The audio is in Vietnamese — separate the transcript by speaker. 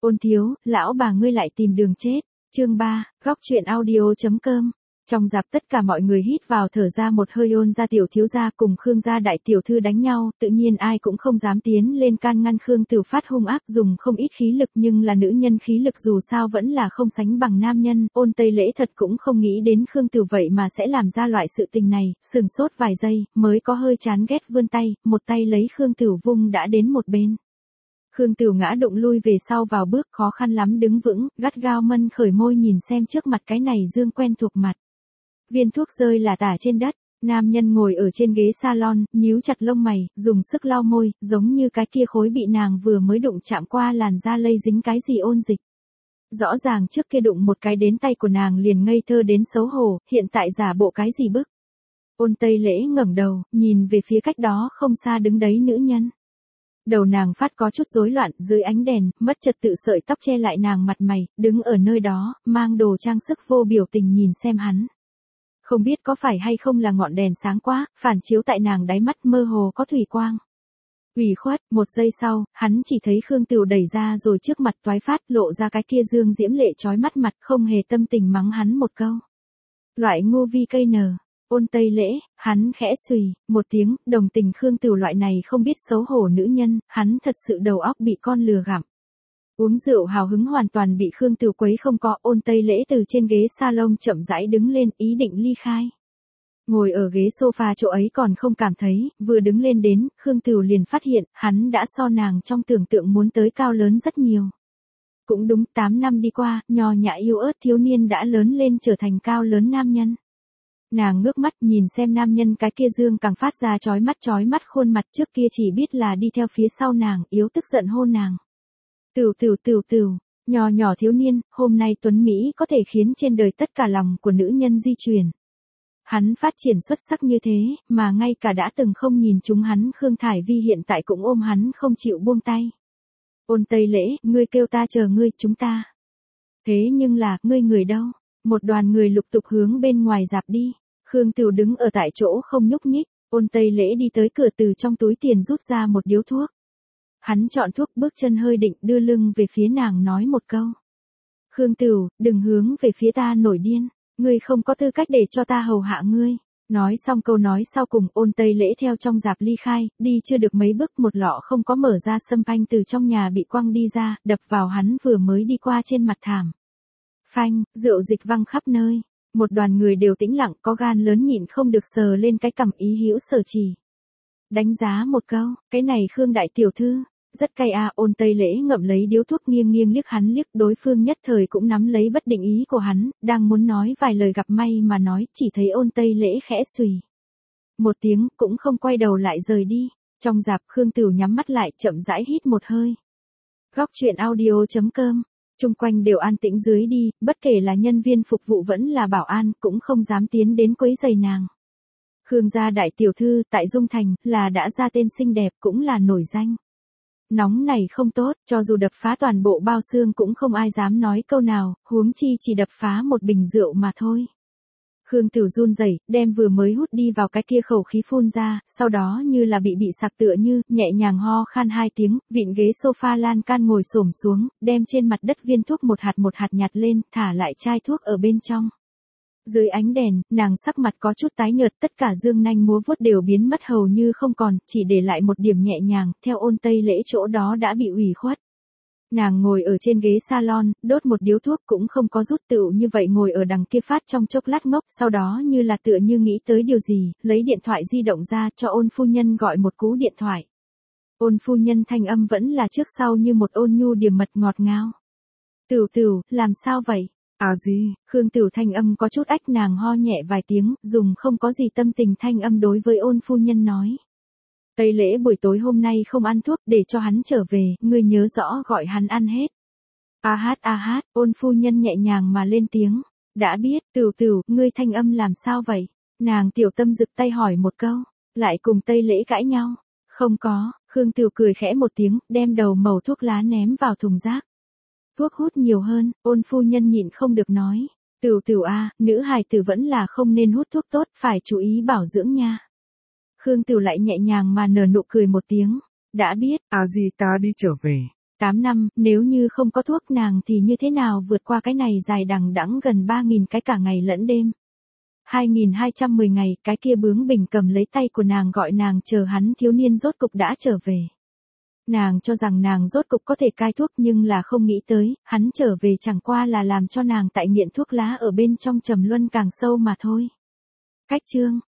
Speaker 1: Ôn thiếu, lão bà ngươi lại tìm đường chết. Chương 3, góc truyện audio.com. Trong dạp tất cả mọi người hít vào thở ra một hơi. Ôn gia tiểu thiếu gia cùng Khương gia đại tiểu thư đánh nhau, tự nhiên ai cũng không dám tiến lên can ngăn. Khương Tửu Phát hung ác dùng không ít khí lực, nhưng là nữ nhân khí lực dù sao vẫn là không sánh bằng nam nhân. Ôn Tây Lễ thật cũng không nghĩ đến Khương Tửu vậy mà sẽ làm ra loại sự tình này, sừng sốt vài giây, mới có hơi chán ghét vươn tay, một tay lấy Khương Tửu vung đã đến một bên. Khương Tửu ngã đụng lui về sau vào bước, khó khăn lắm đứng vững, gắt gao mân khởi môi nhìn xem trước mặt cái này dương quen thuộc mặt. Viên thuốc rơi là tả trên đất, nam nhân ngồi ở trên ghế salon, nhíu chặt lông mày, dùng sức lau môi, giống như cái kia khối bị nàng vừa mới đụng chạm qua làn da lây dính cái gì ôn dịch. Rõ ràng trước kia đụng một cái đến tay của nàng liền ngây thơ đến xấu hổ, hiện tại giả bộ cái gì bức. Ôn Tây Lễ ngẩng đầu, nhìn về phía cách đó không xa đứng đấy nữ nhân. Đầu nàng phát có chút rối loạn, dưới ánh đèn, mất trật tự sợi tóc che lại nàng mặt mày, đứng ở nơi đó, mang đồ trang sức vô biểu tình nhìn xem hắn. Không biết có phải hay không là ngọn đèn sáng quá, phản chiếu tại nàng đáy mắt mơ hồ có thủy quang. Ủy khuất, một giây sau, hắn chỉ thấy Khương Tửu đẩy ra rồi trước mặt toái phát lộ ra cái kia dương diễm lệ chói mắt mặt, không hề tâm tình mắng hắn một câu. Loại ngu vi cây nở. Ôn Tây Lễ, hắn khẽ xùy, một tiếng, đồng tình Khương Tửu loại này không biết xấu hổ nữ nhân, hắn thật sự đầu óc bị con lừa gặm. Uống rượu hào hứng hoàn toàn bị Khương Tửu quấy không có. Ôn Tây Lễ từ trên ghế salon chậm rãi đứng lên, ý định ly khai. Ngồi ở ghế sofa chỗ ấy còn không cảm thấy, vừa đứng lên đến, Khương Tửu liền phát hiện, hắn đã so nàng trong tưởng tượng muốn tới cao lớn rất nhiều. Cũng đúng, 8 năm đi qua, nho nhã yêu ớt thiếu niên đã lớn lên trở thành cao lớn nam nhân. Nàng ngước mắt nhìn xem nam nhân cái kia dương càng phát ra chói mắt khuôn mặt, trước kia chỉ biết là đi theo phía sau nàng, yếu tức giận hôn nàng. Tửu, nhỏ nhỏ thiếu niên, hôm nay tuấn Mỹ có thể khiến trên đời tất cả lòng của nữ nhân di chuyển. Hắn phát triển xuất sắc như thế, mà ngay cả đã từng không nhìn chúng hắn Khương Thải Vi hiện tại cũng ôm hắn không chịu buông tay. Ôn Tây Lễ, ngươi kêu ta chờ ngươi, chúng ta. Thế nhưng là, ngươi người đâu? Một đoàn người lục tục hướng bên ngoài dạp đi. Khương Tửu đứng ở tại chỗ không nhúc nhích. Ôn Tây Lễ đi tới cửa, từ trong túi tiền rút ra một điếu thuốc. Hắn chọn thuốc, bước chân hơi định, đưa lưng về phía nàng nói một câu. Khương Tửu, đừng hướng về phía ta nổi điên. Ngươi không có tư cách để cho ta hầu hạ ngươi. Nói xong câu nói sau cùng, Ôn Tây Lễ theo trong dạp ly khai, đi chưa được mấy bước một lọ không có mở ra sâm panh từ trong nhà bị quăng đi ra, đập vào hắn vừa mới đi qua trên mặt thảm. Phanh, rượu dịch văng khắp nơi. Một đoàn người đều tĩnh lặng, có gan lớn nhịn không được sờ lên cái cằm ý hữu sở chỉ. Đánh giá một câu, cái này Khương đại tiểu thư, rất cay à. Ôn Tây Lễ ngậm lấy điếu thuốc nghiêng liếc hắn liếc, đối phương nhất thời cũng nắm lấy bất định ý của hắn, đang muốn nói vài lời gặp may mà nói, chỉ thấy Ôn Tây Lễ khẽ xùy. Một tiếng, cũng không quay đầu lại rời đi. Trong dạp Khương Tửu nhắm mắt lại, chậm rãi hít một hơi. Góc truyện audio.com. Chung quanh đều an tĩnh dưới đi, bất kể là nhân viên phục vụ vẫn là bảo an, cũng không dám tiến đến quấy rầy nàng. Khương gia đại tiểu thư, tại Dung Thành, là đã ra tên xinh đẹp, cũng là nổi danh. Nóng này không tốt, cho dù đập phá toàn bộ bao xương cũng không ai dám nói câu nào, huống chi chỉ đập phá một bình rượu mà thôi. Khương Tửu run rẩy, đem vừa mới hút đi vào cái kia khẩu khí phun ra, sau đó như là bị sặc tựa như, nhẹ nhàng ho khan 2 tiếng, vịn ghế sofa lan can ngồi xổm xuống, đem trên mặt đất viên thuốc một hạt nhặt lên, thả lại chai thuốc ở bên trong. Dưới ánh đèn, nàng sắc mặt có chút tái nhợt, tất cả dương nanh múa vuốt đều biến mất hầu như không còn, chỉ để lại một điểm nhẹ nhàng, theo Ôn Tây Lễ chỗ đó đã bị ủy khuất. Nàng ngồi ở trên ghế salon, đốt một điếu thuốc cũng không có rút, tựu như vậy ngồi ở đằng kia phát trong chốc lát ngốc, sau đó như là tựa như nghĩ tới điều gì, lấy điện thoại di động ra cho Ôn phu nhân gọi một cú điện thoại. Ôn phu nhân thanh âm vẫn là trước sau như một ôn nhu điềm mật ngọt ngào. Tửu, làm sao vậy? À gì? Khương Tửu thanh âm có chút ách, nàng ho nhẹ vài tiếng, dùng không có gì tâm tình thanh âm đối với Ôn phu nhân nói. Tây Lễ buổi tối hôm nay không ăn thuốc, để cho hắn trở về, ngươi nhớ rõ gọi hắn ăn hết. A hát, Ôn phu nhân nhẹ nhàng mà lên tiếng. Đã biết. Tửu, ngươi thanh âm làm sao vậy? Nàng tiểu tâm rực tay hỏi một câu. Lại cùng Tây Lễ cãi nhau? Không có. Khương Tửu cười khẽ một tiếng, đem đầu mẩu thuốc lá ném vào thùng rác. Thuốc hút nhiều hơn, Ôn phu nhân nhịn không được nói. Tửu à, nữ hài tử vẫn là không nên hút thuốc tốt, phải chú ý bảo dưỡng nha. Khương Tửu lại nhẹ nhàng mà nở nụ cười một tiếng. Đã biết.
Speaker 2: À gì, ta đi trở về.
Speaker 1: 8 năm, nếu như không có thuốc nàng thì như thế nào vượt qua cái này dài đằng đẵng gần 3.000 cái cả ngày lẫn đêm. 2.210 ngày, cái kia bướng bỉnh cầm lấy tay của nàng gọi nàng chờ hắn thiếu niên rốt cục đã trở về. Nàng cho rằng nàng rốt cục có thể cai thuốc nhưng là không nghĩ tới, hắn trở về chẳng qua là làm cho nàng tại nghiện thuốc lá ở bên trong trầm luân càng sâu mà thôi. Cách chương